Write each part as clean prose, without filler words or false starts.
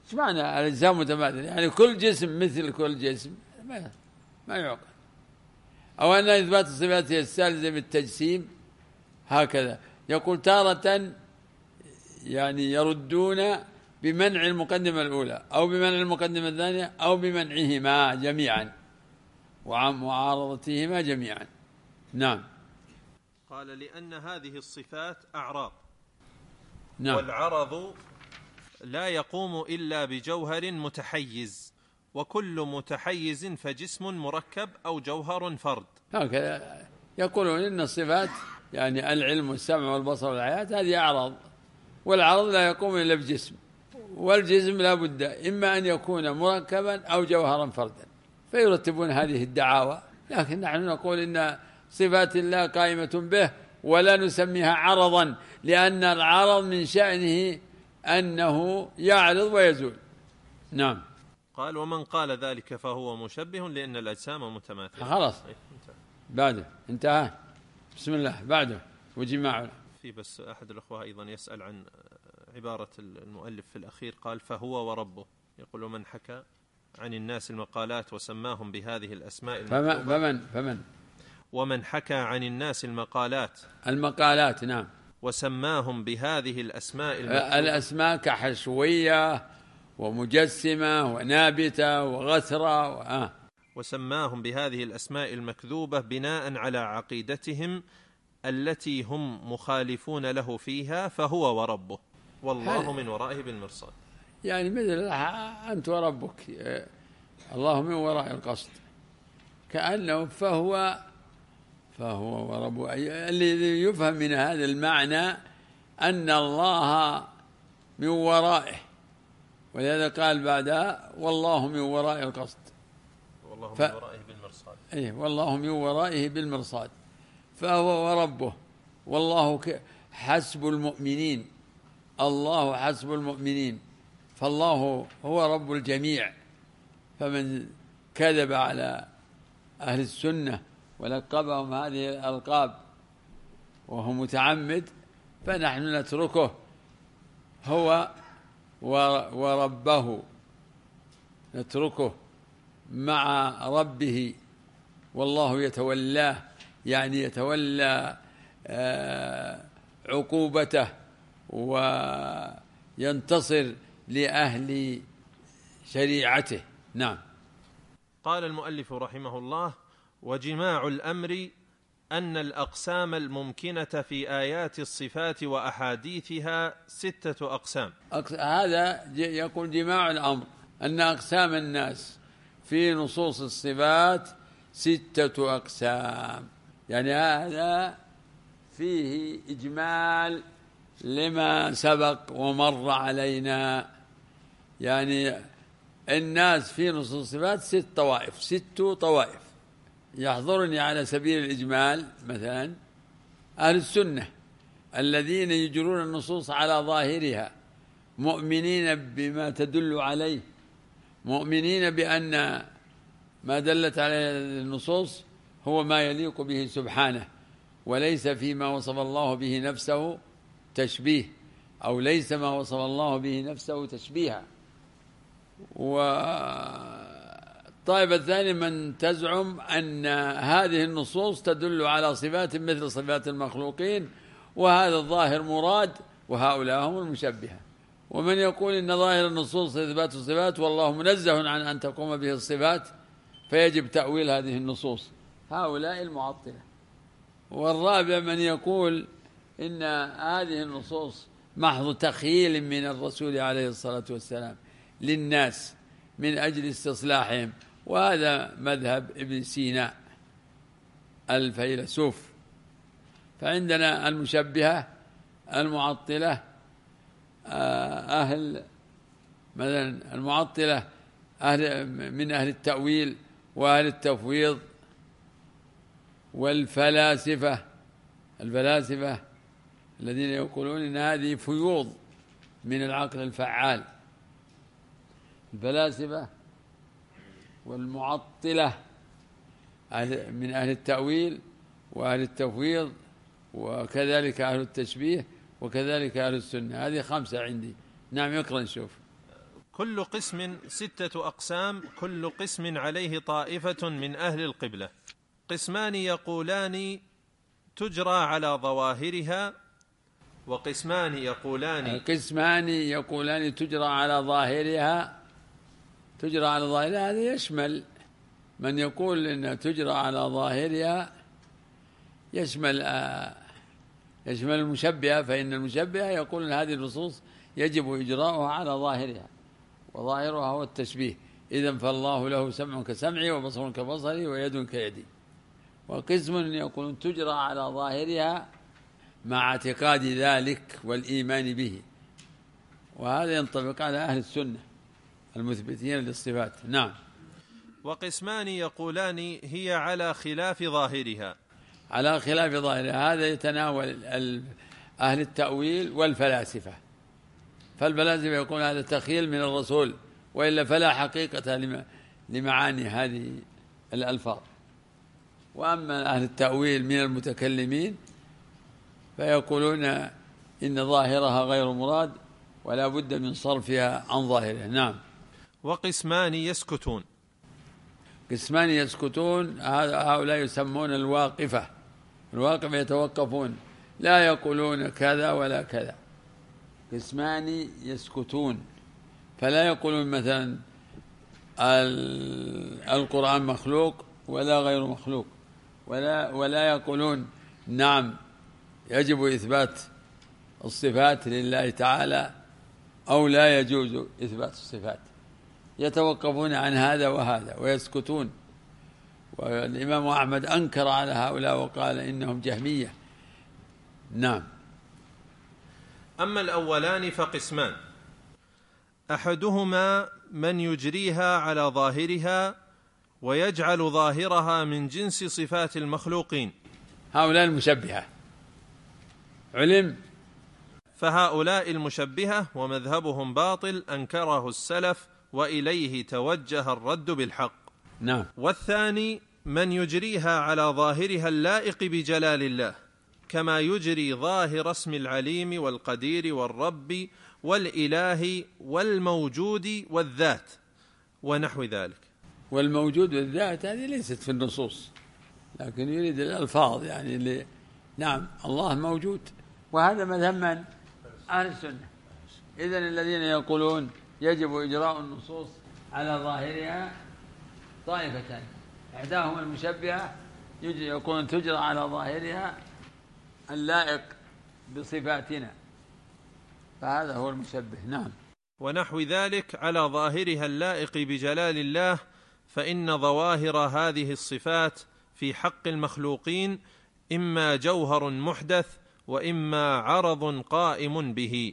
ايش معنى الأجسام متماثلة؟ يعني كل جسم مثل كل جسم، ما يعقل. أو أن إثبات الصفات هي السالزة بالتجسيم، هكذا يقول تارة يعني يردون بمنع المقدمة الأولى أو بمنع المقدمة الثانية أو بمنعهما جميعا ومعارضتهما جميعا. نعم. قال لأن هذه الصفات أعراض. نعم. والعرض لا يقوم إلا بجوهر متحيز، وكل متحيز فجسم مركب أو جوهر فرد. هكذا يقولون إن الصفات يعني العلم والسمع والبصر والحياة هذه أعراض، والعرض لا يقوم إلا بجسم، والجسم لا بد إما أن يكون مركبا أو جوهرا فردا، فيرتبون هذه الدعاوى. لكن نحن نقول إن صفات الله قائمة به ولا نسميها عرضا، لأن العرض من شأنه أنه يعرض ويزول. نعم. قال ومن قال ذلك فهو مشبه لأن الأجسام متماثلة. خلاص بعده انتهى. بسم الله بعده وجماعه. في بس أحد الأخوة أيضا يسأل عن عبارة المؤلف في الأخير، قال فهو وربه، يقول من حكى عن الناس المقالات وسماهم بهذه الأسماء فمن ومن حكى عن الناس المقالات نعم، وسماهم بهذه الأسماء الأسماء كحشوية ومجسمة ونابتة وغثرة وسماهم بهذه الأسماء المكذوبة بناء على عقيدتهم التي هم مخالفون له فيها، فهو وربه والله من ورائه بالمرصاد. يعني مثل أنت وربك، الله من وراء القصد، كأنه فهو وربه. الذي يفهم من هذا المعنى أن الله من ورائه، ولهذا قال بعدها والله من وراء القصد، والله من ورائه بالمرصاد. والله من ورائه بالمرصاد، فهو وربه. والله حسب المؤمنين، الله حسب المؤمنين، فالله هو رب الجميع. فمن كذب على أهل السنة ولقبهم هذه الألقاب وهو متعمد فنحن نتركه هو وربه، نتركه مع ربه، والله يتولاه، يعني يتولى عقوبته وينتصر لأهل شريعته. نعم. قال المؤلف رحمه الله وجماع الأمر أن الأقسام الممكنة في آيات الصفات وأحاديثها 6 أقسام. هذا يقول جماع الأمر أن أقسام الناس في نصوص الصفات 6 أقسام، يعني هذا فيه إجمال لما سبق ومر علينا. يعني الناس في نصوص الصفات 6 طوائف. يحضرني على سبيل الإجمال مثلا أهل السنة الذين يجرون النصوص على ظاهرها، مؤمنين بما تدل عليه، مؤمنين بأن ما دلت عليه النصوص هو ما يليق به سبحانه، وليس فيما وصف الله به نفسه تشبيه، أو ليس ما وصف الله به نفسه تشبيها. والطائفة الثانية من تزعم أن هذه النصوص تدل على صفات مثل صفات المخلوقين، وهذا الظاهر مراد، وهؤلاء هم المشبهة. ومن يقول إن ظاهر النصوص إثبات الصفات والله منزه عن أن تقوم به الصفات فيجب تأويل هذه النصوص، هؤلاء المعطلة. والرابع من يقول إن هذه النصوص محض تخيل من الرسول عليه الصلاة والسلام للناس من أجل استصلاحهم، وهذا مذهب ابن سينا الفيلسوف. فعندنا المشبهة المعطلة، أهل مثلا المعطلة من أهل التأويل وأهل التفويض، والفلاسفة الذين يقولون إن هذه فيوض من العقل الفعال، الفلاسفة والمعطلة من أهل التأويل وأهل التفويض، وكذلك أهل التشبيه، وكذلك أهل السنة. هذه 5 عندي. نعم يقرأ نشوف. كل قسم 6 أقسام، كل قسم عليه طائفة من أهل القبلة. قسمان يقولان تجرى على ظواهرها، وقسمان يقولان تجرى على ظاهرها. هذا يشمل من يقول أنها تجرى على ظاهرها، يشمل المشبهة، فإن المشبهة يقول أن هذه النصوص يجب إجراؤها على ظاهرها، وظاهرها هو التشبيه. إذن فالله له سمع كسمعي وبصر كبصري ويد كيدي. وقسم يقولون تجرى على ظاهرها مع اعتقاد ذلك والإيمان به، وهذا ينطبق على أهل السنة المثبتين للصفات. نعم. وقسمان يقولان هي على خلاف ظاهرها. هذا يتناول أهل التأويل والفلاسفة. فالفلاسفة يقول هذا تخيل من الرسول، وإلا فلا حقيقة لمعاني هذه الألفاظ. وأما أهل التأويل من المتكلمين فيقولون إن ظاهرها غير مراد ولا بد من صرفها عن ظاهرها. نعم. وقسمان يسكتون. هؤلاء يسمون الواقفة يتوقفون، لا يقولون كذا ولا كذا. قسمان يسكتون، فلا يقولون مثلا القرآن مخلوق ولا غير مخلوق، ولا يقولون نعم يجب إثبات الصفات لله تعالى أو لا يجوز إثبات الصفات. يتوقفون عن هذا وهذا ويسكتون. والإمام أحمد أنكر على هؤلاء وقال إنهم جهمية. نعم. أما الأولان فقسمان: أحدهما من يجريها على ظاهرها ويجعل ظاهرها من جنس صفات المخلوقين، هؤلاء المشبهة علم. فهؤلاء المشبهة ومذهبهم باطل أنكره السلف وإليه توجه الرد بالحق. نعم. والثاني من يجريها على ظاهرها اللائق بجلال الله، كما يجري ظاهر اسم العليم والقدير والرب والإله والموجود والذات ونحو ذلك. والموجود والذات هذه ليست في النصوص، لكن يريد الألفاظ يعني نعم الله موجود، وهذا مذهب من؟ أهل السنة. إذن الذين يقولون يجب إجراء النصوص على ظاهرها طائفتان: إحداهم المشبهة يقولون تجرى على ظاهرها اللائق بصفاتنا، فهذا هو المشبه. نعم. ونحو ذلك على ظاهرها اللائق بجلال الله، فإن ظواهر هذه الصفات في حق المخلوقين إما جوهر محدث وإما عرض قائم به.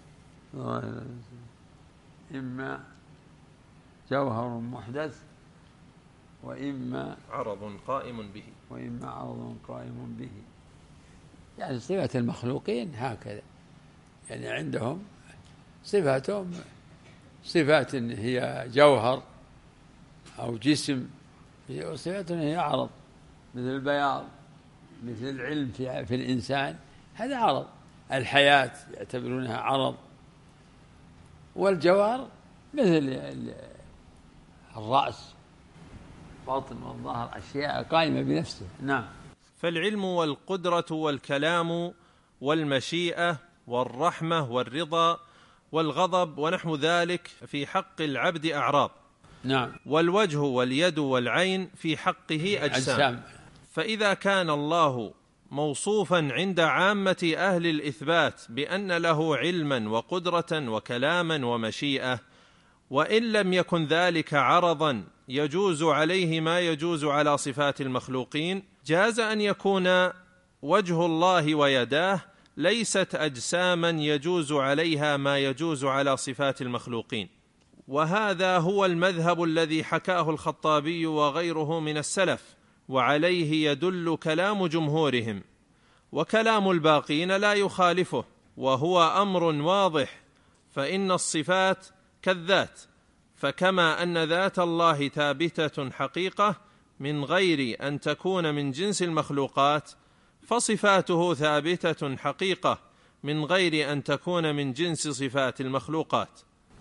إما جوهر محدث وإما عرض قائم به. يعني صفات المخلوقين هكذا، يعني عندهم صفاتهم صفات هي جوهر أو جسم، وصفات هي عرض، مثل البياض، مثل العلم في الإنسان، هذا عرض. الحياة يعتبرونها عرض. والجوهر مثل الرأس، باطن والظهر، أشياء قائمة بنفسه. نعم. فالعلم والقدرة والكلام والمشيئة والرحمة والرضا والغضب ونحو ذلك في حق العبد أعراض. نعم. والوجه واليد والعين في حقه أجسام. فإذا كان الله موصوفا عند عامة أهل الإثبات بأن له علما وقدرة وكلاما ومشيئة، وإن لم يكن ذلك عرضا يجوز عليه ما يجوز على صفات المخلوقين، جاز أن يكون وجه الله ويداه ليست أجساما يجوز عليها ما يجوز على صفات المخلوقين. وهذا هو المذهب الذي حكاه الخطابي وغيره من السلف، وعليه يدل كلام جمهورهم، وكلام الباقين لا يخالفه، وهو أمر واضح. فإن الصفات كالذات، فكما أن ذات الله ثابتة حقيقة من غير أن تكون من جنس المخلوقات، فصفاته ثابتة حقيقة من غير أن تكون من جنس صفات المخلوقات.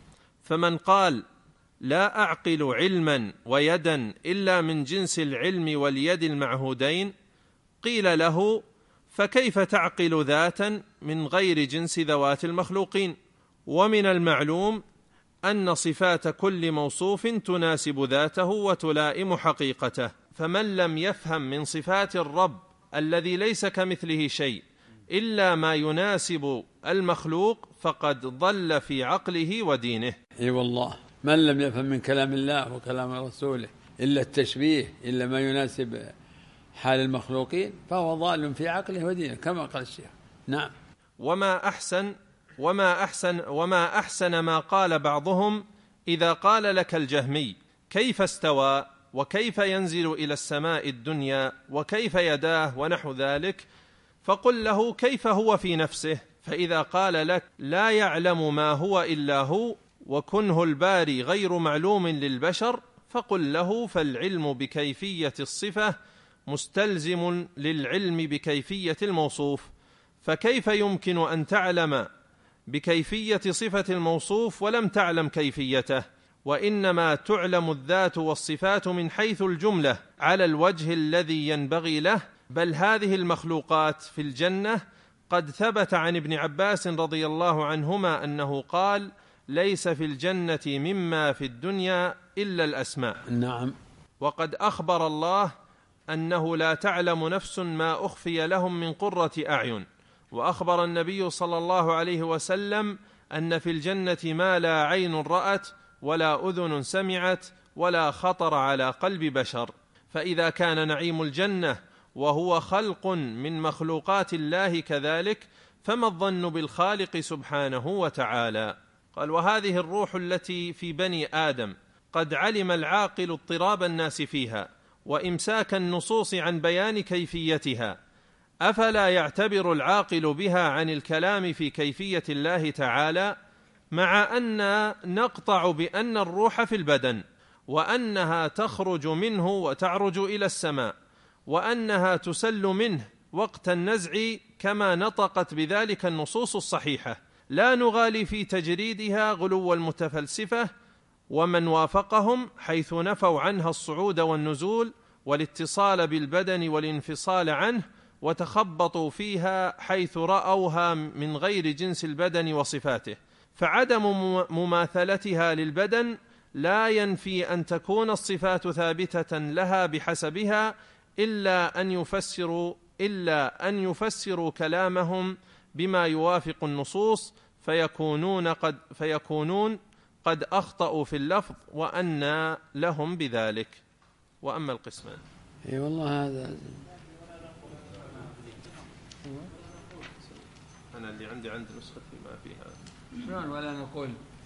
فمن قال لا أعقل علما ويدا إلا من جنس العلم واليد المعهودين، قيل له فكيف تعقل ذاتا من غير جنس ذوات المخلوقين؟ ومن المعلوم أن صفات كل موصوف تناسب ذاته وتلائم حقيقته، فمن لم يفهم من صفات الرب الذي ليس كمثله شيء إلا ما يناسب المخلوق فقد ضل في عقله ودينه. اي والله، من لم يفهم من كلام الله وكلام رسوله إلا التشبيه، إلا ما يناسب حال المخلوقين، فهو ضال في عقله ودينه كما قال الشيخ. نعم. وما أحسن ما قال بعضهم إذا قال لك الجهمي كيف استوى وكيف ينزل إلى السماء الدنيا وكيف يداه ونحو ذلك، فقل له كيف هو في نفسه، فإذا قال لك لا يعلم ما هو إلا هو وكنه الباري غير معلوم للبشر، فقل له فالعلم بكيفية الصفة مستلزم للعلم بكيفية الموصوف، فكيف يمكن أن تعلم بكيفية صفة الموصوف ولم تعلم كيفيته؟ وإنما تعلم الذات والصفات من حيث الجملة على الوجه الذي ينبغي له. بل هذه المخلوقات في الجنة قد ثبت عن ابن عباس رضي الله عنهما أنه قال ليس في الجنة مما في الدنيا إلا الأسماء. نعم. وقد أخبر الله أنه لا تعلم نفس ما أخفي لهم من قرة أعين، وأخبر النبي صلى الله عليه وسلم أن في الجنة ما لا عين رأت ولا أذن سمعت ولا خطر على قلب بشر. فإذا كان نعيم الجنة وهو خلق من مخلوقات الله كذلك، فما الظن بالخالق سبحانه وتعالى؟ قال وهذه الروح التي في بني آدم قد علم العاقل اضطراب الناس فيها وإمساك النصوص عن بيان كيفيتها، أفلا يعتبر العاقل بها عن الكلام في كيفية الله تعالى، مع أن نقطع بأن الروح في البدن وأنها تخرج منه وتعرج إلى السماء وأنها تسل منه وقت النزع كما نطقت بذلك النصوص الصحيحة، لا نغالي في تجريدها غلو المتفلسفة ومن وافقهم حيث نفوا عنها الصعود والنزول والاتصال بالبدن والانفصال عنه، وتخبطوا فيها حيث رأوها من غير جنس البدن وصفاته. فعدم مماثلتها للبدن لا ينفي أن تكون الصفات ثابتة لها بحسبها، إلا أن يفسروا كلامهم بما يوافق النصوص فيكونون قد أخطأوا في اللفظ وأن لهم بذلك. وأما القسمان اي والله هذا أنا اللي عندي نسختي ما فيها شلون ولا نقول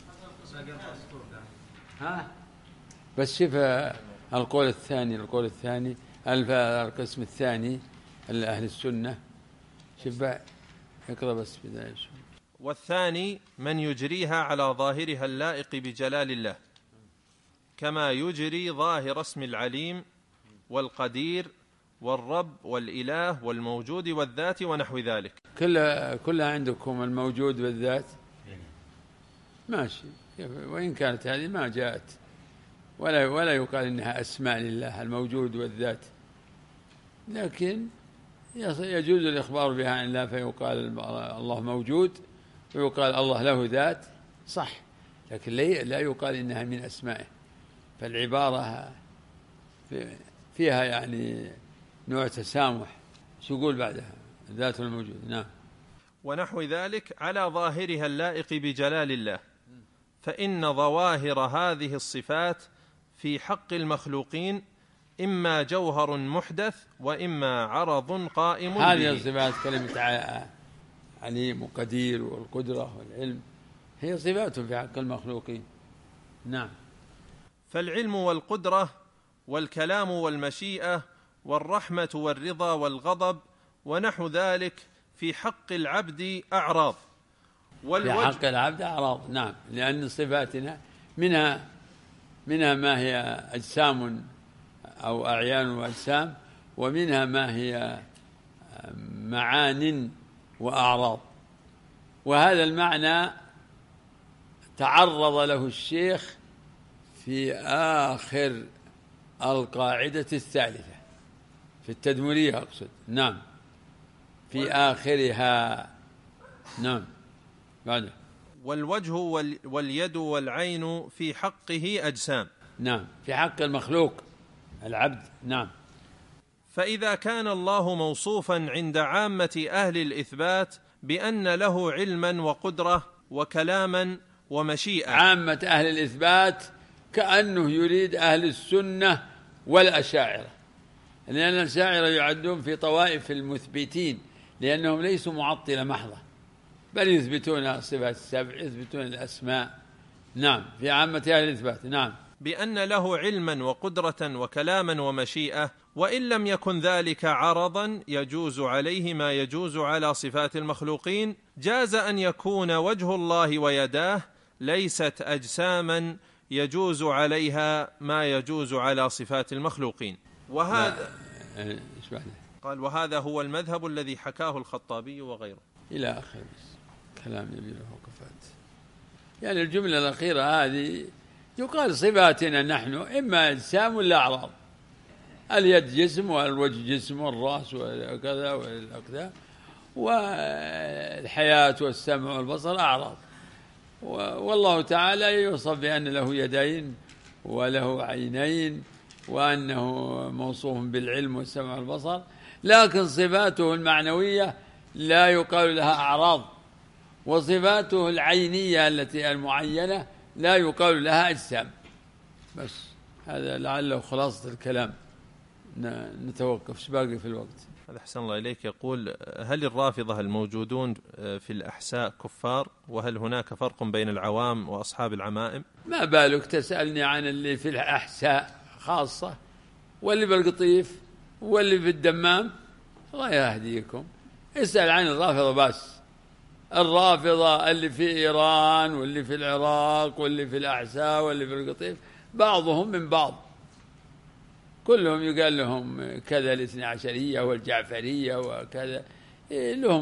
بس شوف القول الثاني القسم الثاني لأهل السنة، شوف اقرأ بس بداية. والثاني من يجريها على ظاهرها اللائق بجلال الله، كما يجري ظاهر اسم العليم والقدير والرب والإله والموجود والذات ونحو ذلك. كلها عندكم الموجود والذات ماشي، وإن كانت هذه ما جاءت ولا يقال إنها أسماء لله الموجود والذات، لكن يجوز الإخبار بها عن الله، فيقال الله موجود ويقال الله له ذات، صح، لكن لا يقال إنها من أسمائه. فالعبارة فيها يعني نوع تسامح. شو يقول بعدها؟ ذات الموجود. نعم. ونحو ذلك على ظاهرها اللائق بجلال الله، فإن ظواهر هذه الصفات في حق المخلوقين إما جوهر محدث وإما عرض قائم به. هذه الصفات كلمة عليم وقدير والقدرة والعلم هي صفات في حق المخلوقين. نعم. فالعلم والقدرة والكلام والمشيئة والرحمة والرضا والغضب ونحو ذلك في حق العبد أعراض. في حق العبد أعراض، نعم، لأن صفاتنا منها ما هي أجسام أو أعيان وأجسام، ومنها ما هي معان وأعراض. وهذا المعنى تعرض له الشيخ في آخر القاعدة الثالثة في التدمرية أقصد. نعم، في آخرها. نعم. بعده والوجه واليد والعين في حقه أجسام. نعم، في حق المخلوق العبد. نعم. فإذا كان الله موصوفا عند عامة أهل الإثبات بأن له علما وقدرة وكلاما ومشيئة، عامة أهل الإثبات كأنه يريد أهل السنة والأشاعرة، لأن الأشاعرة يعدون في طوائف المثبتين، لأنهم ليسوا معطلة محضة، بل يثبتون صفات السبع، يثبتون الأسماء. نعم، في عامة أهل الإثبات. نعم، بأن له علما وقدرة وكلاما ومشيئة، وإن لم يكن ذلك عرضا يجوز عليه ما يجوز على صفات المخلوقين، جاز أن يكون وجه الله ويداه ليست أجساما يجوز عليها ما يجوز على صفات المخلوقين. وهذا قال وهذا هو المذهب الذي حكاه الخطابي وغيره إلى آخر كلام يبيله وقفات. يعني الجملة الأخيرة هذه يقال صفاتنا نحن إما أجسام ولا أعراض. اليد جسم، والوجه جسم، والرأس وكذا والأكذا، والحياة والسمع والبصر أعراض. والله تعالى يوصف بأن له يدين وله عينين وأنه موصوف بالعلم والسمع والبصر، لكن صفاته المعنوية لا يقال لها أعراض، وصفاته العينية التي المعينة لا يقال لها أجسام. بس هذا لعله خلاصة الكلام. نتوقف، ايش باقي في الوقت؟ هذا أحسن الله إليك. يقول هل الرافضة الموجودون في الأحساء كفار؟ وهل هناك فرق بين العوام وأصحاب العمائم؟ ما بالك تسألني عن اللي في الأحساء خاصة، واللي بالقطيف واللي في الدمام؟ الله يهديكم، اسأل عن الرافضة بس. الرافضة اللي في إيران واللي في العراق واللي في الأحساء واللي في القطيف بعضهم من بعض، كلهم يقال لهم كذا، الاثنى عشرية والجعفرية وكذا، لهم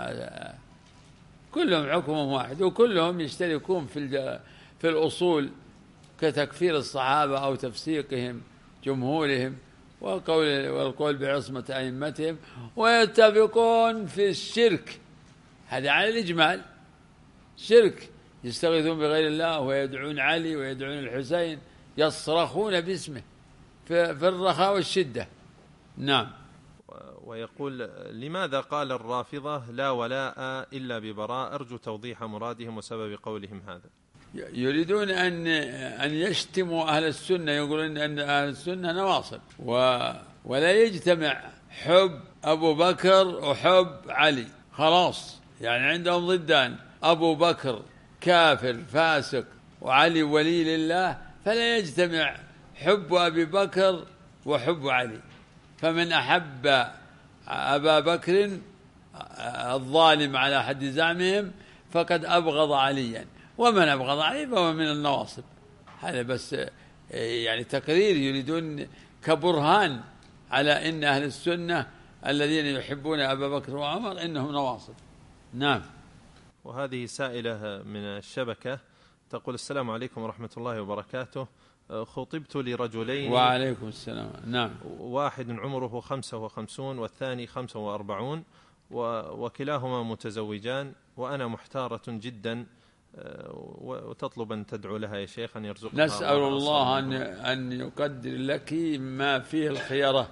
كلهم حكمهم واحد، وكلهم يشتركون في كتكفير الصحابة أو تفسيقهم جمهورهم والقول بعصمة أئمتهم، ويتفقون في الشرك. هذا على الإجمال شرك، يستغيثون بغير الله ويدعون علي ويدعون الحسين، يصرخون باسمه في الرخاء والشدة. نعم. ويقول لماذا قال الرافضة لا ولاء إلا ببراء؟ أرجو توضيح مرادهم وسبب قولهم هذا. يريدون أن يشتموا أهل السنة، يقولون أن أهل السنة نواصب، ولا يجتمع حب أبو بكر وحب علي، خلاص. يعني عندهم ضدان، أبو بكر كافر فاسق وعلي ولي لله، فلا يجتمع حب أبي بكر وحب علي. فمن أحب أبا بكر الظالم على حد زعمهم فقد أبغض عليا، ومن أبغض علي فهو من النواصب. هذا بس يعني تقرير، يريدون كبرهان على إن أهل السنة الذين يحبون أبا بكر وعمر إنهم نواصب. نعم. وهذه سائلة من الشبكة تقول السلام عليكم ورحمة الله وبركاته، خطبت لرجلين. وعليكم السلام. نعم. واحد عمره 55 والثاني 45، وكلاهما متزوجان، وأنا محتارة جدا، وتطلب أن تدعو لها يا شيخ أن يرزقها. نسأل الله أن يقدر لك ما فيه الخيرة،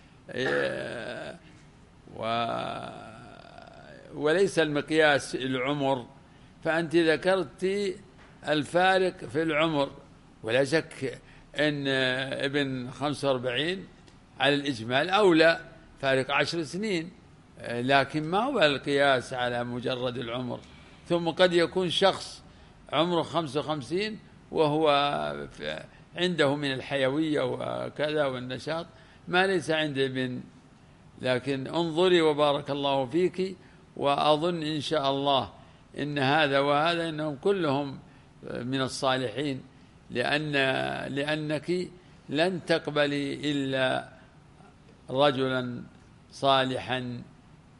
وليس المقياس العمر، فأنت ذكرت الفارق في العمر، ولا شك أن ابن 45 على الإجمال أولى، فارق 10 سنين، لكن ما هو القياس على مجرد العمر. ثم قد يكون شخص عمره 55 وهو عنده من الحيوية وكذا والنشاط ما ليس عند ابن. لكن انظري وبارك الله فيك، وأظن إن شاء الله إن هذا وهذا إنهم كلهم من الصالحين، لأنك لن تقبلي إلا رجلا صالحا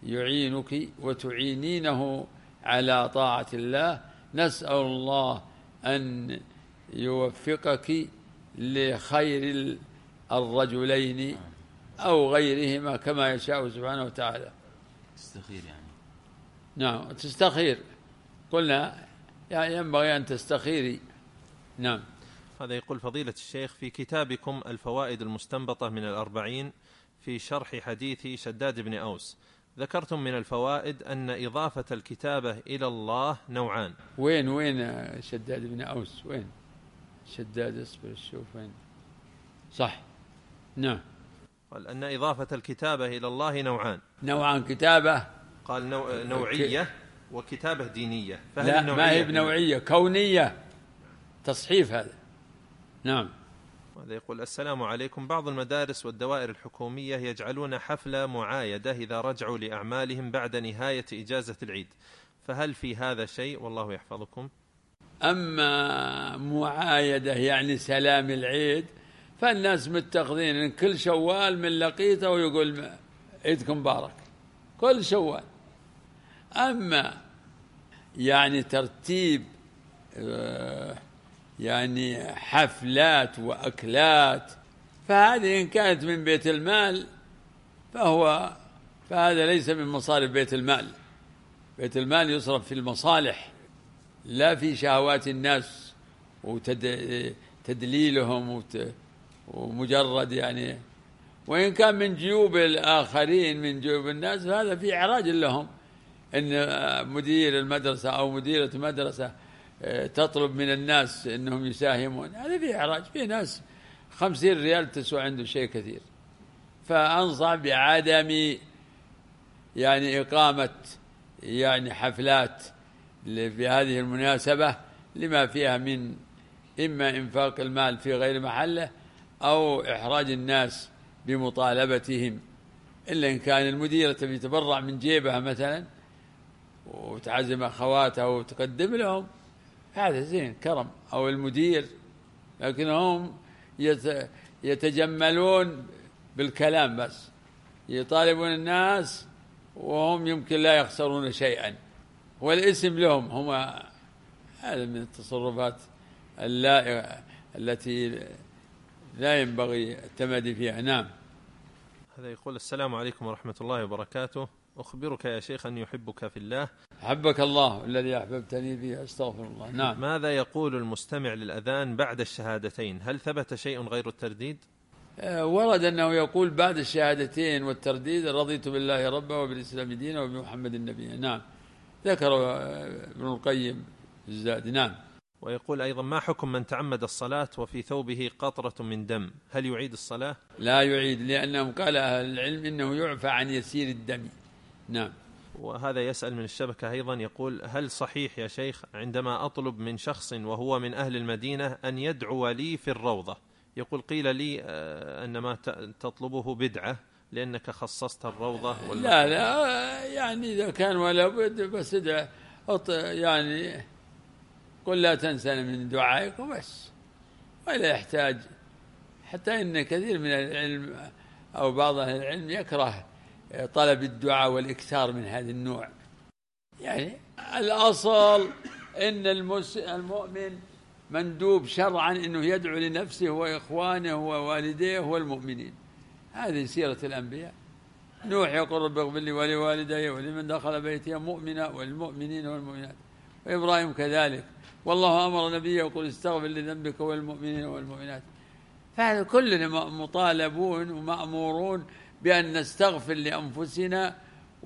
يعينك وتعينينه على طاعة الله. نسأل الله أن يوفقك لخير الرجلين أو غيرهما كما يشاء سبحانه وتعالى. تستخير يعني؟ نعم تستخير، قلنا يعني ينبغي أن تستخيري. نعم. هذا يقول فضيلة الشيخ: في كتابكم الفوائد المستنبطة من الأربعين في شرح حديث شداد بن أوس، ذكرتم من الفوائد أن إضافة الكتابة إلى الله نوعان. وين شداد بن أوس؟ وين شداد؟ اصبر شوف وين. صح. نعم. قال أن إضافة الكتابة إلى الله نوعان كتابة. قال نوعية وكتابة دينية. لا ما هي بنوعية، كونية، تصحيف هذا. نعم. هذا يقول: السلام عليكم، بعض المدارس والدوائر الحكومية يجعلون حفلة معايدة إذا رجعوا لأعمالهم بعد نهاية إجازة العيد، فهل في هذا شيء؟ والله يحفظكم. أما معايدة يعني سلام العيد، فالناس متخذين إن كل شوال من لقيته ويقول عيدكم مبارك كل شوال. أما يعني ترتيب يعني حفلات وأكلات، فهذه إن كانت من بيت المال فهذا ليس من مصارف بيت المال. بيت المال يصرف في المصالح لا في شهوات الناس وتدليلهم ومجرد يعني. وإن كان من جيوب الآخرين من جيوب الناس فهذا في إعراج لهم، إن مدير المدرسة أو مديرة مدرسة تطلب من الناس إنهم يساهمون، هذا في إعراج. في ناس 50 ريال تسوى عنده شيء كثير. فأنصح بعدم يعني إقامة يعني حفلات في هذه المناسبة لما فيها من إما إنفاق المال في غير محله أو إحراج الناس بمطالبتهم، إلا إن كان المديرة تبي تبرع من جيبها مثلا وتعزم أخواتها وتقدم لهم، هذا زين كرم، أو المدير. لكن هم يتجملون بالكلام بس، يطالبون الناس وهم يمكن لا يخسرون شيئا والاسم لهم هم. هذا من التصرفات التي لا ينبغي التمادي فيها. نعم. هذا يقول: السلام عليكم ورحمة الله وبركاته، أخبرك يا شيخ أني أحبك في الله. أحبك الله الذي أحببتني فيه، أستغفر الله. نعم. ماذا يقول المستمع للأذان بعد الشهادتين؟ هل ثبت شيء غير الترديد؟ ورد أنه يقول بعد الشهادتين والترديد: رضيت بالله ربا وبالإسلام دينا وبمحمد النبي. نعم، ذكر ابن القيم الزاد. نعم. ويقول أيضا: ما حكم من تعمد الصلاة وفي ثوبه قطرة من دم، هل يعيد الصلاة؟ لا يعيد، لأنهم قال أهل العلم إنه يعفى عن يسير الدم. نعم. وهذا يسأل من الشبكة أيضا، يقول: هل صحيح يا شيخ عندما أطلب من شخص وهو من أهل المدينة أن يدعو لي في الروضة، يقول قيل لي أن ما تطلبه بدعة لأنك خصصت الروضة؟ لا يعني إذا كان ولا بد بس ادعى يعني قل لا تنسى من دعائك وبس، ولا يحتاج. حتى إن كثير من العلم أو بعض أهل العلم يكره طلب الدعاء والإكثار من هذا النوع. يعني الأصل إن المؤمن مندوب شرعا إنه يدعو لنفسه وإخوانه ووالديه والمؤمنين. هذه سيرة الأنبياء. نوح يقول: رب اغفر لي ولوالدي ولمن دخل بيتي مؤمنا والمؤمنين والمؤمنات. وإبراهيم كذلك. والله أمر نبيه يقول: استغفر لذنبك والمؤمنين والمؤمنات. فهذا كلنا مطالبون ومأمورون بأن نستغفر لأنفسنا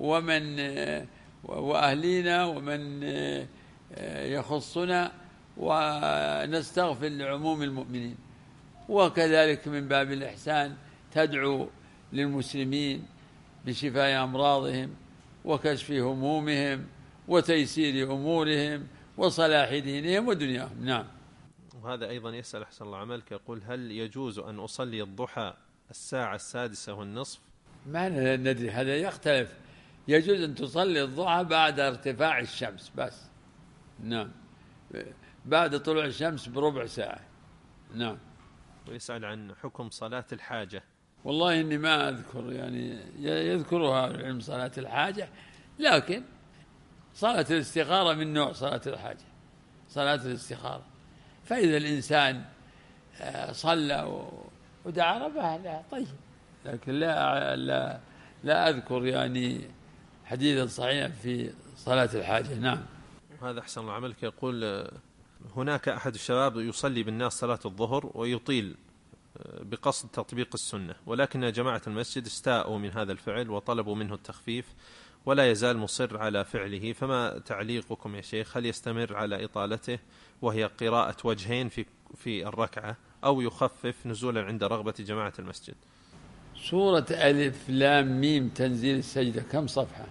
وأهلينا ومن يخصنا، ونستغفر لعموم المؤمنين. وكذلك من باب الإحسان تدعو للمسلمين بشفاء أمراضهم وكشف همومهم وتيسير أمورهم وصلاح دينهم ودنياهم. نعم. وهذا أيضا يسأل أحسن الله عملك، يقول: هل يجوز أن أصلي الضحى 6:36؟ ما ندري، هذا يختلف. يجوز أن تصلي الضحى بعد ارتفاع الشمس بس. نعم، بعد طلوع الشمس بربع ساعة. نعم. ويسأل عن حكم صلاة الحاجة. والله إني ما أذكر، يعني يذكرها علم صلاة الحاجة، لكن صلاة الاستخارة من نوع صلاة الحاجة، صلاة الاستخارة. فإذا الإنسان صلى ودعا ربه لا طيب، لكن لا أذكر يعني حديثا صحيحا في صلاة الحاجة. نعم. هذا أحسن الله عملك. يقول هناك أحد الشباب يصلي بالناس صلاة الظهر ويطيل بقصد تطبيق السنة، ولكن جماعة المسجد استاءوا من هذا الفعل وطلبوا منه التخفيف ولا يزال مصر على فعله، فما تعليقكم يا شيخ؟ هل يستمر على إطالته وهي قراءة وجهين في الركعة، أو يخفف نزولا عند رغبة جماعة المسجد؟ سورة ألف لام ميم تنزيل السجدة كم صفحة؟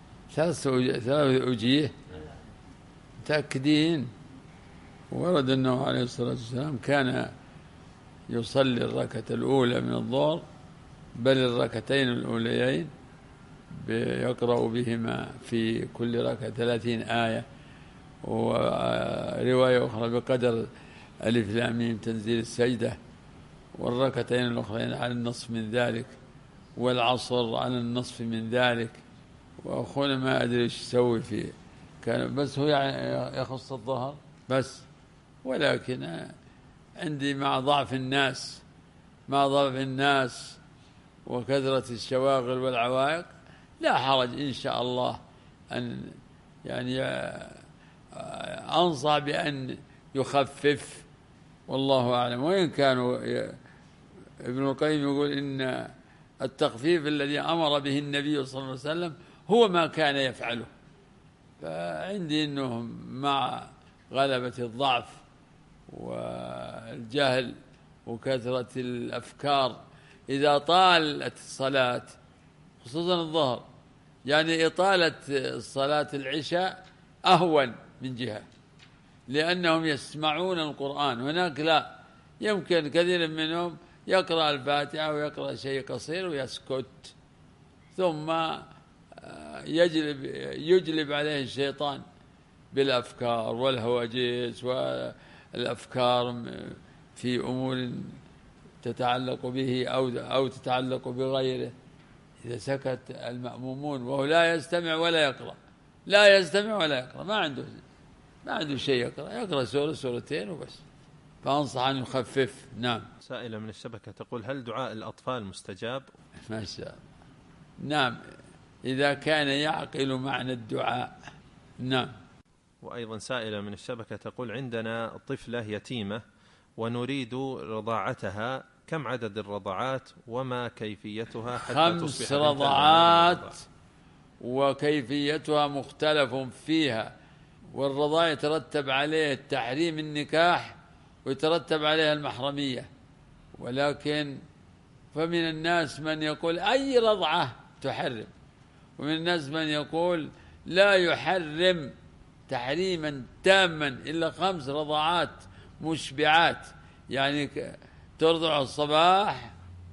3 أوجيه متأكدين؟ ورد أنه عليه الصلاة والسلام كان يصلي الركعة الأولى من الظهر، بل الركعتين الأوليين يقرأ بهما في كل ركعة 30 آية، ورواية أخرى بقدر ألف لام ميم تنزيل السجدة، والركعتين الأخرين على النصف من ذلك، والعصر على النصف من ذلك. وأخونا ما أدري إيش يسوي فيه، كان بس هو يعني يخص الظهر بس. ولكن عندي مع ضعف الناس وكثرة الشواغل والعوائق لا حرج إن شاء الله أن يعني أنصح بأن يخفف، والله أعلم. وإن كانوا ابن القيم يقول إن التخفيف الذي أمر به النبي صلى الله عليه وسلم هو ما كان يفعله، فعندي أنهم مع غلبة الضعف والجهل وكثرة الأفكار إذا طالت الصلاة خصوصا الظهر، يعني إطالة صلاة العشاء أهون من جهة، لأنهم يسمعون القرآن. هناك لا، يمكن كثير منهم يقرأ الفاتحة ويقرأ شيء قصير ويسكت، ثم يجلب عليه الشيطان بالأفكار والهواجس والأفكار في أمور تتعلق به أو تتعلق بغيره. إذا سكت المأمومون وهو لا يستمع ولا يقرأ، ما عنده شيء يقرأ سورة سورتين وبس، فأنصح أن يخفف. نعم. سائلة من الشبكة تقول: هل دعاء الأطفال مستجاب؟ ما شاء الله. نعم، إذا كان يعقل معنى الدعاء. نعم. وأيضا سائلة من الشبكة تقول: عندنا طفلة يتيمة ونريد رضاعتها، كم عدد الرضعات وما كيفيتها حتى 5 رضعات، وكيفيتها مختلف فيها، والرضاع يترتب عليه تحريم النكاح ويترتب عليها المحرمية، ولكن فمن الناس من يقول أي رضعة تحرم، ومن الناس من يقول لا يحرم تحريما تاما إلا 5 رضعات مشبعات، يعني ترضع الصباح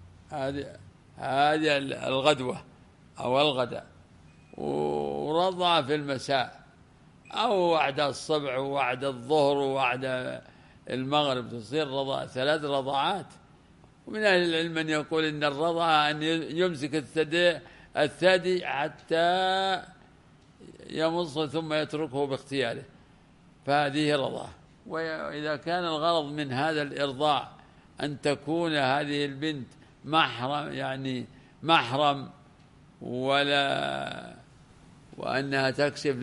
هذه الغدوة أو الغداء، ورضع في المساء، أو وعد الصبح ووعد الظهر ووعد المغرب، تصير 3 رضعات. ومن أهل العلم من يقول إن الرضعة أن يمسك الثدي حتى يمص ثم يتركه باختياره، فهذه رضعة. وإذا كان الغرض من هذا الإرضاع أن تكون هذه البنت محرم وأنها تكشف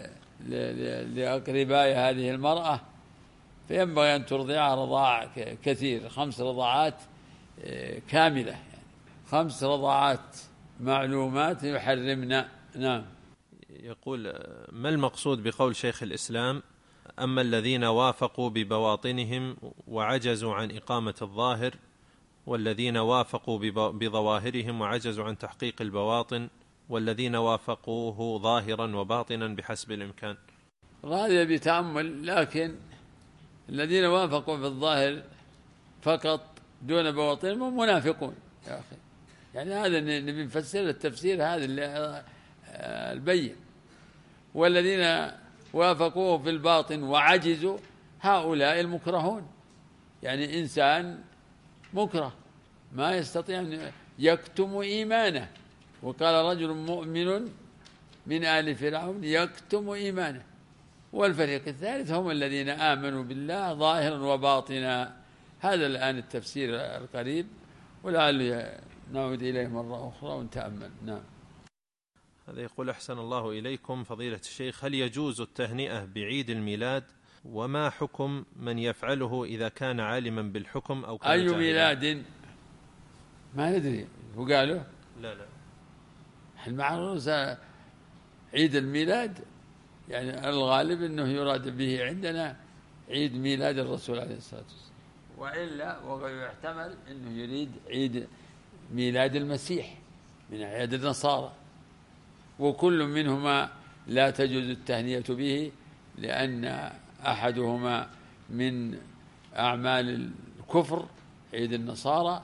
لأقرباء هذه المرأة، فينبغي أن ترضعها رضاع كثير، 5 رضعات كاملة، يعني 5 رضعات معلومات يحرمنا. نعم. يقول: ما المقصود بقول شيخ الإسلام: أما الذين وافقوا ببواطنهم وعجزوا عن إقامة الظاهر، والذين وافقوا بظواهرهم وعجزوا عن تحقيق البواطن، والذين وافقوه ظاهرا وباطنا بحسب الإمكان؟ هذا بتأمل، لكن الذين وافقوا في الظاهر فقط دون بواطنهم هم منافقون يا أخي، يعني هذا نبي نفسر التفسير هذا البين. والذين وافقوه في الباطن وعجزوا هؤلاء المكرهون، يعني إنسان مكره ما يستطيع أن يكتم إيمانه، وقال رجل مؤمن من آل فرعون يكتم إيمانه، والفريق الثالث هم الذين آمنوا بالله ظاهرا وباطنا. هذا الآن التفسير القريب، ولعل نعود إليه مرة أخرى ونتأمل. نعم. هذا يقول: أحسن الله إليكم فضيلة الشيخ، هل يجوز التهنئة بعيد الميلاد؟ وما حكم من يفعله إذا كان عالما بالحكم أو كان أي جاهلا؟ ميلاد ما ندري وقالوا لا المعروف عيد الميلاد، يعني الغالب أنه يراد به عندنا عيد ميلاد الرسول عليه الصلاة والسلام، وإلا ويحتمل أنه يريد عيد ميلاد المسيح من أعياد النصارى، وكل منهما لا تجوز التهنئة به، لأن أحدهما من أعمال الكفر عيد النصارى،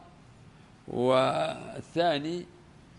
والثاني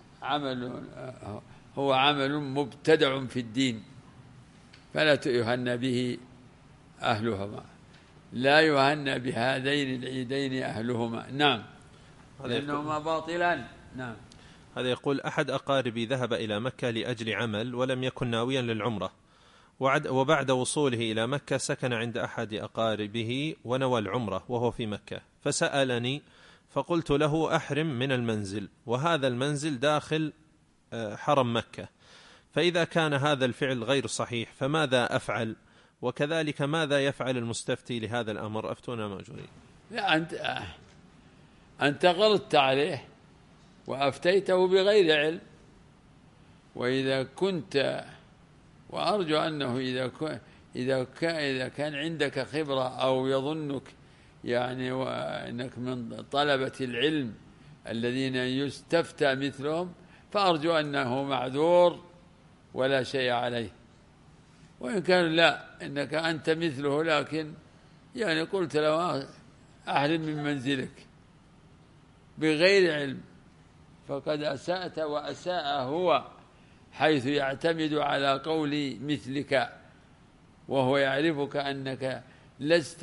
هو عمل مبتدع في الدين، فلا يهنى به أهلهما، لا يهنى بهذين العيدين أهلهما. نعم، لأنهما باطلان. نعم. هذا يقول: أحد أقاربي ذهب إلى مكة لأجل عمل ولم يكن ناويا للعمرة، وبعد وصوله إلى مكة سكن عند أحد أقاربه ونوى العمرة وهو في مكة، فسألني فقلت له: أحرم من المنزل، وهذا المنزل داخل حرم مكة، فإذا كان هذا الفعل غير صحيح فماذا أفعل؟ وكذلك ماذا يفعل المستفتي لهذا الأمر؟ أفتونا مأجورين. لا، أنت غلطت عليه وأفتيته بغير علم، وإذا كنت، وأرجو أنه إذا كان عندك خبرة أو يظنك يعني وأنك من طلبة العلم الذين يستفتى مثلهم، فأرجو أنه معذور ولا شيء عليه. وإن كان لا، إنك أنت مثله، لكن يعني قلت له أحرم من منزلك بغير علم، فقد أسأت وأساء هو، حيث يعتمد على قول مثلك وهو يعرفك أنك لست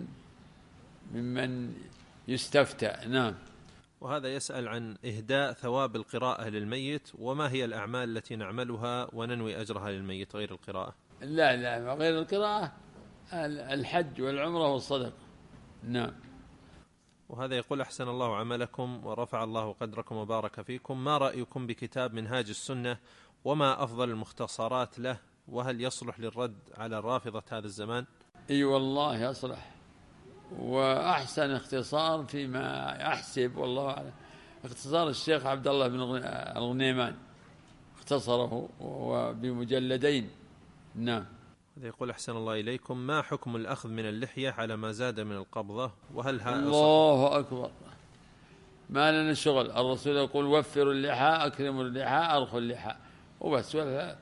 ممن يستفتى. نعم. وهذا يسأل عن إهداء ثواب القراءة للميت، وما هي الأعمال التي نعملها وننوي أجرها للميت غير القراءة؟ لا، غير القراءة الحج والعمرة والصدقة. نعم. وهذا يقول: أحسن الله عملكم ورفع الله قدركم وبارك فيكم، ما رأيكم بكتاب منهاج السنة، وما أفضل المختصرات له، وهل يصلح للرد على رافضة هذا الزمان؟ اي والله يصلح، وأحسن اختصار فيما أحسب والله أعلم اختصار الشيخ عبد الله بن الغنيمان، اختصره وهو بمجلدين. نعم. يقول: أحسن الله إليكم، ما حكم الأخذ من اللحية على ما زاد من القبضة، وهل هذا الله أكبر، ما لنا شغل. الرسول يقول: وفروا اللحى، أكرموا اللحى، أرخوا اللحى، وبس.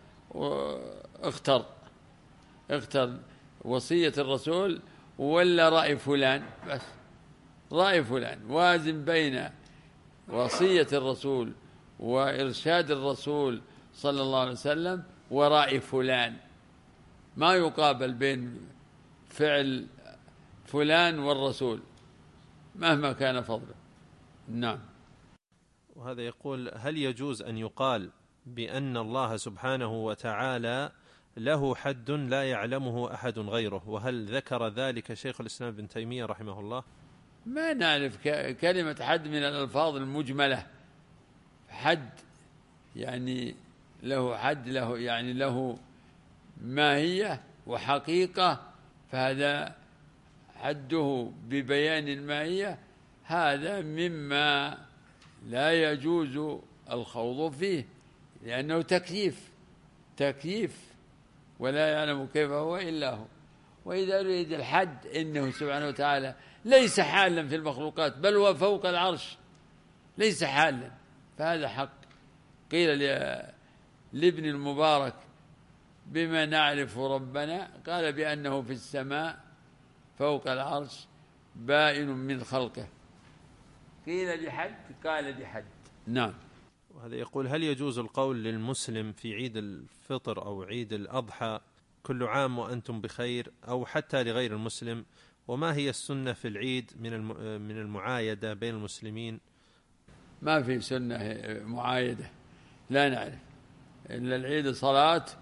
اختر وصية الرسول ولا رأي فلان، بس رأي فلان. وازن بين وصية الرسول وإرشاد الرسول صلى الله عليه وسلم ورأي فلان، ما يقابل بين فعل فلان والرسول مهما كان فضله. نعم. وهذا يقول: هل يجوز أن يقال بأن الله سبحانه وتعالى له حد لا يعلمه أحد غيره، وهل ذكر ذلك شيخ الإسلام ابن تيمية رحمه الله؟ ما نعرف كلمة حد من الألفاظ المجملة. حد يعني له حد، له يعني له ماهية وحقيقة، فهذا حده ببيان الماهية، هذا مما لا يجوز الخوض فيه، لأنه تكييف ولا يعلم كيف هو إلا هو. وإذا أريد الحد، إنه سبحانه وتعالى ليس حالا في المخلوقات، بل هو فوق العرش، ليس حالا، فهذا حق. قيل لابن المبارك: بما نعرف ربنا؟ قال: بأنه في السماء فوق العرش بائن من خلقه. قيل بحد؟ قال بحد. نعم. وهذا يقول: هل يجوز القول للمسلم في عيد الفطر أو عيد الأضحى كل عام وأنتم بخير، أو حتى لغير المسلم؟ وما هي السنة في العيد من المعايدة بين المسلمين؟ ما في سنة معايدة، لا نعرف إلا العيد صلاة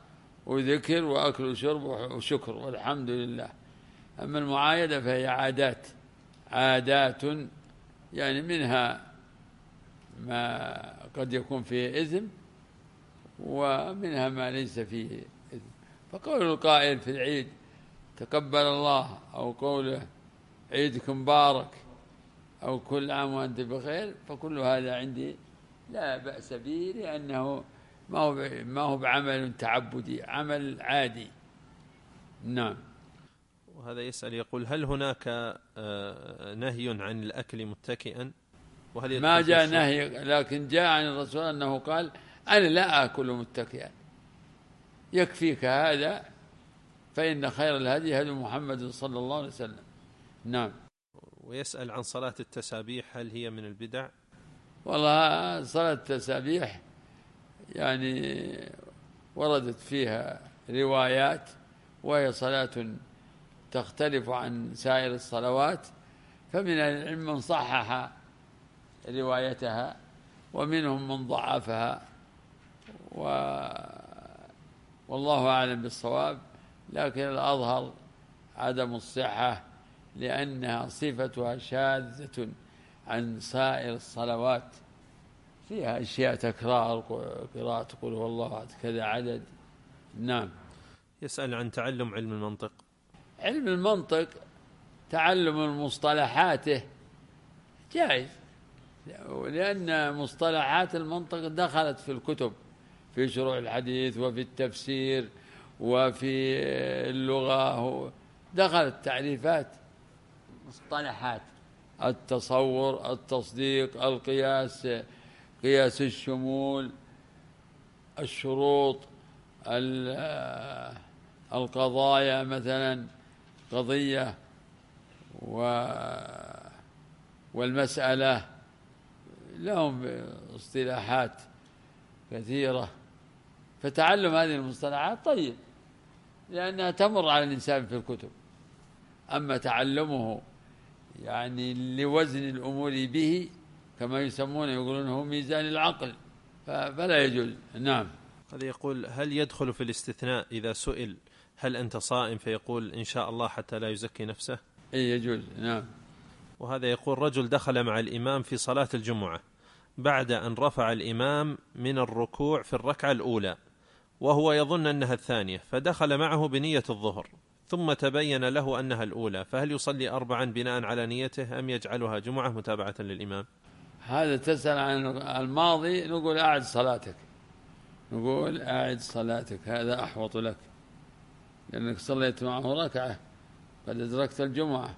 وذكر وأكل وشرب وشكر والحمد لله. أما المعايدة فهي عادات يعني منها ما قد يكون فيه إثم ومنها ما ليس فيه إثم. فقول القائل في العيد تقبل الله، أو قوله عيدكم مبارك، أو كل عام وأنت بخير، فكل هذا عندي لا بأس به، لأنه ما هو بعمل تعبدي، عمل عادي. نعم. وهذا يسأل يقول هل هناك نهي عن الأكل متكئا؟ وهل ما جاء نهي، لكن جاء عن الرسول أنه قال أنا لا آكل متكئا، يكفيك هذا، فإن خير الهدي هدي محمد صلى الله عليه وسلم. نعم. ويسأل عن صلاة التسابيح، هل هي من البدع؟ والله صلاة التسابيح يعني وردت فيها روايات، وهي صلاة تختلف عن سائر الصلوات، فمن العلم من صحح روايتها ومنهم من ضعفها، والله أعلم بالصواب، لكن الأظهر عدم الصحة، لأنها صفتها شاذة عن سائر الصلوات، فيها أشياء تكرار، قراءة قل هو الله أحد كذا عدد. نعم. يسأل عن تعلم علم المنطق. علم المنطق تعلم مصطلحاته جائز، لأن مصطلحات المنطق دخلت في الكتب، في شروح الحديث وفي التفسير وفي اللغة، دخلت تعريفات مصطلحات: التصور، التصديق، القياس، قياس الشمول، الشروط، القضايا مثلا، قضية والمسألة، لهم اصطلاحات كثيرة. فتعلم هذه المصطلحات طيب، لأنها تمر على الإنسان في الكتب. أما تعلمه يعني لوزن الأمور به، كما يسمونه، يقولونه ميزان العقل، فلا يجوز. نعم. هذا يقول هل يدخل في الاستثناء إذا سئل هل أنت صائم فيقول إن شاء الله حتى لا يزكي نفسه؟ إيه يجوز. نعم. وهذا يقول رجل دخل مع الإمام في صلاة الجمعة بعد أن رفع الإمام من الركوع في الركعة الأولى وهو يظن أنها الثانية، فدخل معه بنية الظهر ثم تبين له أنها الأولى، فهل يصلي 4 بناء على نيته أم يجعلها جمعة متابعة للإمام؟ هذا تسأل عن الماضي، نقول أعد صلاتك، نقول أعد صلاتك، هذا أحوط لك، لأنك صليت معه ركعة، قد أدركت الجمعة.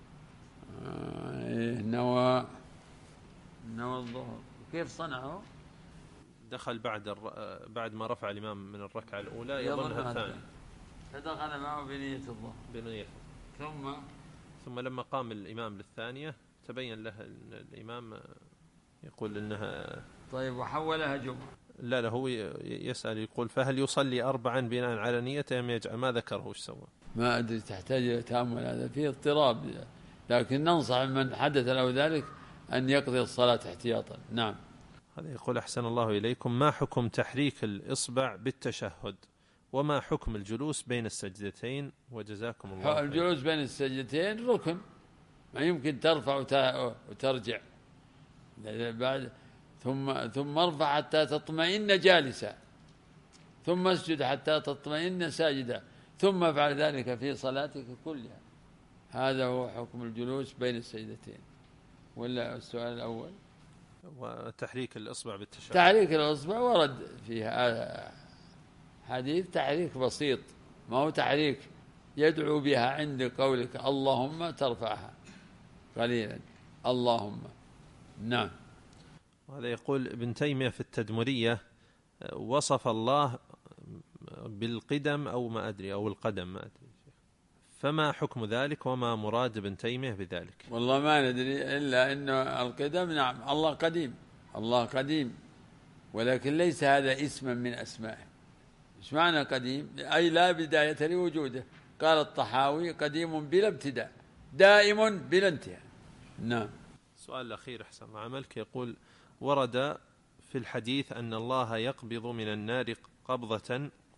نوى الظهر. كيف صنعه؟ دخل بعد ما رفع الإمام من الركعة الأولى يظنها الثانية، فدخل معه بنية ثم لما قام الإمام للثانية تبين له الإمام يقول إنها طيب، وحولها جمعة. لا هو يسأل يقول فهل يصلي 4 بناء على نيته أم يجعل؟ ما ذكره وش سوى؟ ما أدري، تحتاج تأمل، هذا فيه اضطراب، لكن ننصح من حدث له ذلك أن يقضي الصلاة احتياطا. نعم. هذا يقول أحسن الله إليكم، ما حكم تحريك الإصبع بالتشهد؟ وما حكم الجلوس بين السجدتين؟ وجزاكم الله خير. الجلوس بين السجدتين ركن، ما يمكن ترفع وترجع بعد، ثم ارفع حتى تطمئن جالسا، ثم اسجد حتى تطمئن ساجدا، ثم افعل ذلك في صلاتك كلها. هذا هو حكم الجلوس بين السجدتين. ولا السؤال الأول؟ وتحريك الإصبع بالتشهد. تحريك الإصبع ورد فيها حديث تحريك بسيط، ما هو تحريك يدعو بها عند قولك اللهم ترفعها قليلا، اللهم. نعم. وهذا يقول ابن تيمية في التدمرية وصف الله بالقدم أو ما أدري، أو القدم ما أدري، فما حكم ذلك وما مراد ابن تيمية بذلك؟ والله ما ندري، إلا أنه القدم، نعم الله قديم، الله قديم، ولكن ليس هذا اسما من أسمائه. إيش معنى قديم؟ أي لا بداية لوجوده. قال الطحاوي قديم بلا ابتداء، دائم بلا انتهاء. نعم. السؤال الأخير أحسن الله عملك، يقول ورد في الحديث أن الله يقبض من النار قبضة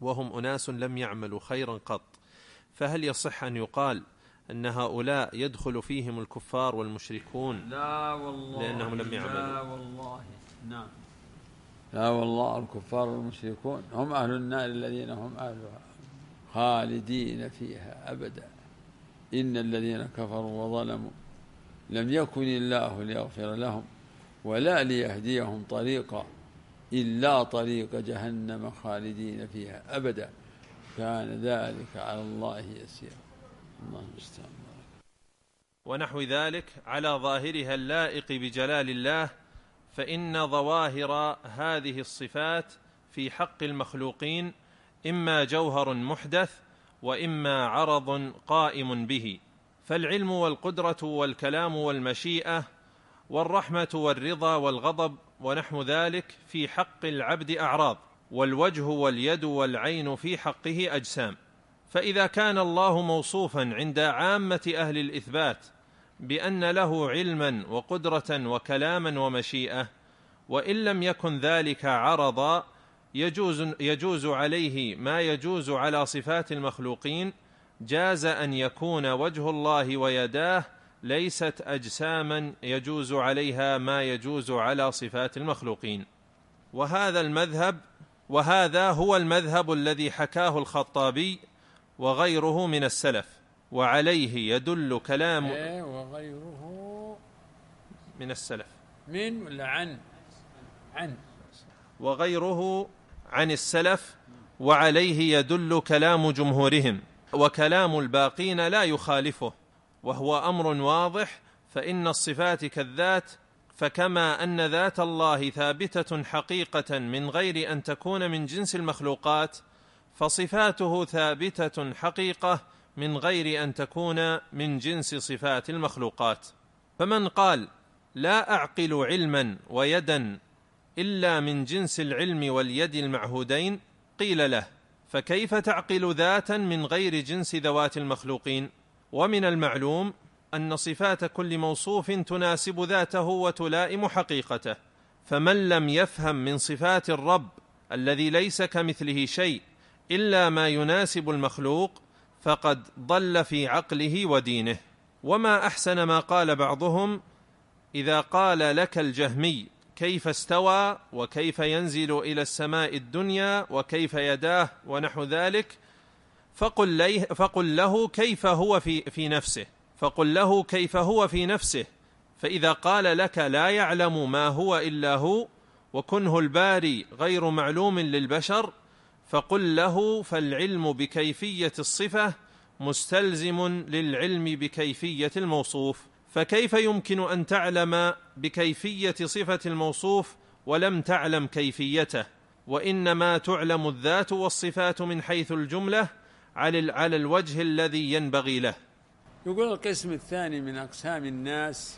وهم أناس لم يعملوا خيرا قط، فهل يصح أن يقال أن هؤلاء يدخل فيهم الكفار والمشركون؟ لا والله، لأنهم لم يعملوا. لا والله، نعم، لا والله، الكفار والمشركون هم أهل النار الذين هم أهلها خالدين فيها أبدا. إن الذين كفروا وظلموا لم يكن الله ليغفر لهم ولا ليهديهم طريقا إلا طريق جهنم خالدين فيها أبدا، كان ذلك على الله يسيرا. الله المستعان. ونحو ذلك على ظاهرها اللائق بجلال الله، فإن ظواهر هذه الصفات في حق المخلوقين إما جوهر محدث وإما عرض قائم به، فالعلم والقدرة والكلام والمشيئة والرحمة والرضا والغضب ونحو ذلك في حق العبد أعراض، والوجه واليد والعين في حقه أجسام. فإذا كان الله موصوفا عند عامة أهل الإثبات بأن له علما وقدرة وكلاما ومشيئة، وإن لم يكن ذلك عرضا يجوز عليه ما يجوز على صفات المخلوقين، جاز أن يكون وجه الله ويداه ليست أجساما يجوز عليها ما يجوز على صفات المخلوقين. وهذا هو المذهب الذي حكاه الخطابي وغيره من السلف، وعليه يدل كلام وغيره من السلف، من ولا عن وغيره عن السلف، وعليه يدل كلام جمهورهم، وكلام الباقين لا يخالفه، وهو أمر واضح. فإن الصفات كالذات، فكما أن ذات الله ثابتة حقيقة من غير أن تكون من جنس المخلوقات، فصفاته ثابتة حقيقة من غير أن تكون من جنس صفات المخلوقات. فمن قال لا أعقل علما ويدا إلا من جنس العلم واليد المعهودين، قيل له فكيف تعقل ذاتا من غير جنس ذوات المخلوقين؟ ومن المعلوم أن صفات كل موصوف تناسب ذاته وتلائم حقيقته، فمن لم يفهم من صفات الرب الذي ليس كمثله شيء إلا ما يناسب المخلوق فقد ضل في عقله ودينه. وما أحسن ما قال بعضهم إذا قال لك الجهمي كيف استوى وكيف ينزل إلى السماء الدنيا وكيف يداه ونحو ذلك، فقل له كيف هو في نفسه، فإذا قال لك لا يعلم ما هو إلا هو وكنه الباري غير معلوم للبشر، فقل له فالعلم بكيفية الصفة مستلزم للعلم بكيفية الموصوف، فكيف يمكن أن تعلم بكيفية صفة الموصوف ولم تعلم كيفيته؟ وإنما تعلم الذات والصفات من حيث الجملة على الوجه الذي ينبغي له. يقول القسم الثاني من أقسام الناس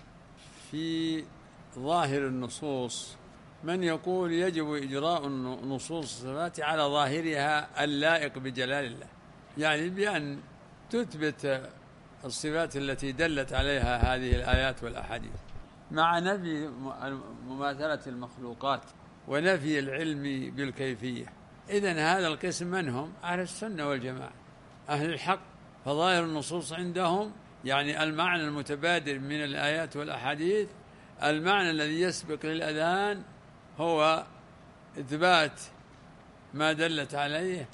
في ظاهر النصوص من يقول يجب إجراء نصوص الصفات على ظاهرها اللائق بجلال الله، يعني بأن تثبت الصفات التي دلت عليها هذه الآيات والأحاديث مع نفي مماثلة المخلوقات ونفي العلم بالكيفية. إذن هذا القسم من هم؟ أهل السنة والجماعة، أهل الحق. فظاهر النصوص عندهم يعني المعنى المتبادر من الآيات والأحاديث، المعنى الذي يسبق للأذان هو إثبات ما دلت عليه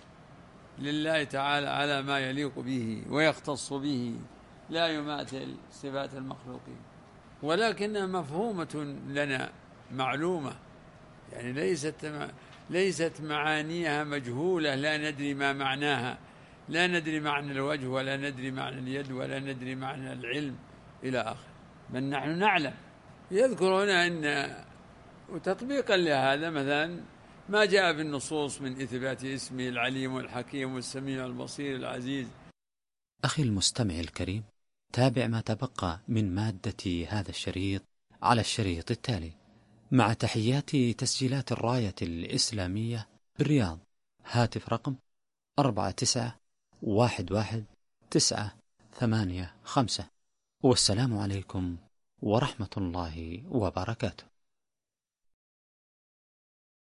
لله تعالى على ما يليق به ويختص به، لا يماثل صفات المخلوقين، ولكنها مفهومة لنا معلومة، يعني ليست معانيها مجهولة، لا ندري ما معناها، لا ندري معنى الوجه ولا ندري معنى اليد ولا ندري معنى العلم إلى آخر، بل نحن نعلم. يذكر هنا أن وتطبيقا لهذا مثلا ما جاء في النصوص من إثبات اسمه العليم والحكيم والسميع البصير العزيز. أخي المستمع الكريم، تابع ما تبقى من مادة هذا الشريط على الشريط التالي، مع تحيات تسجيلات الراية الإسلامية بالرياض. هاتف رقم 49111985. والسلام عليكم ورحمة الله وبركاته.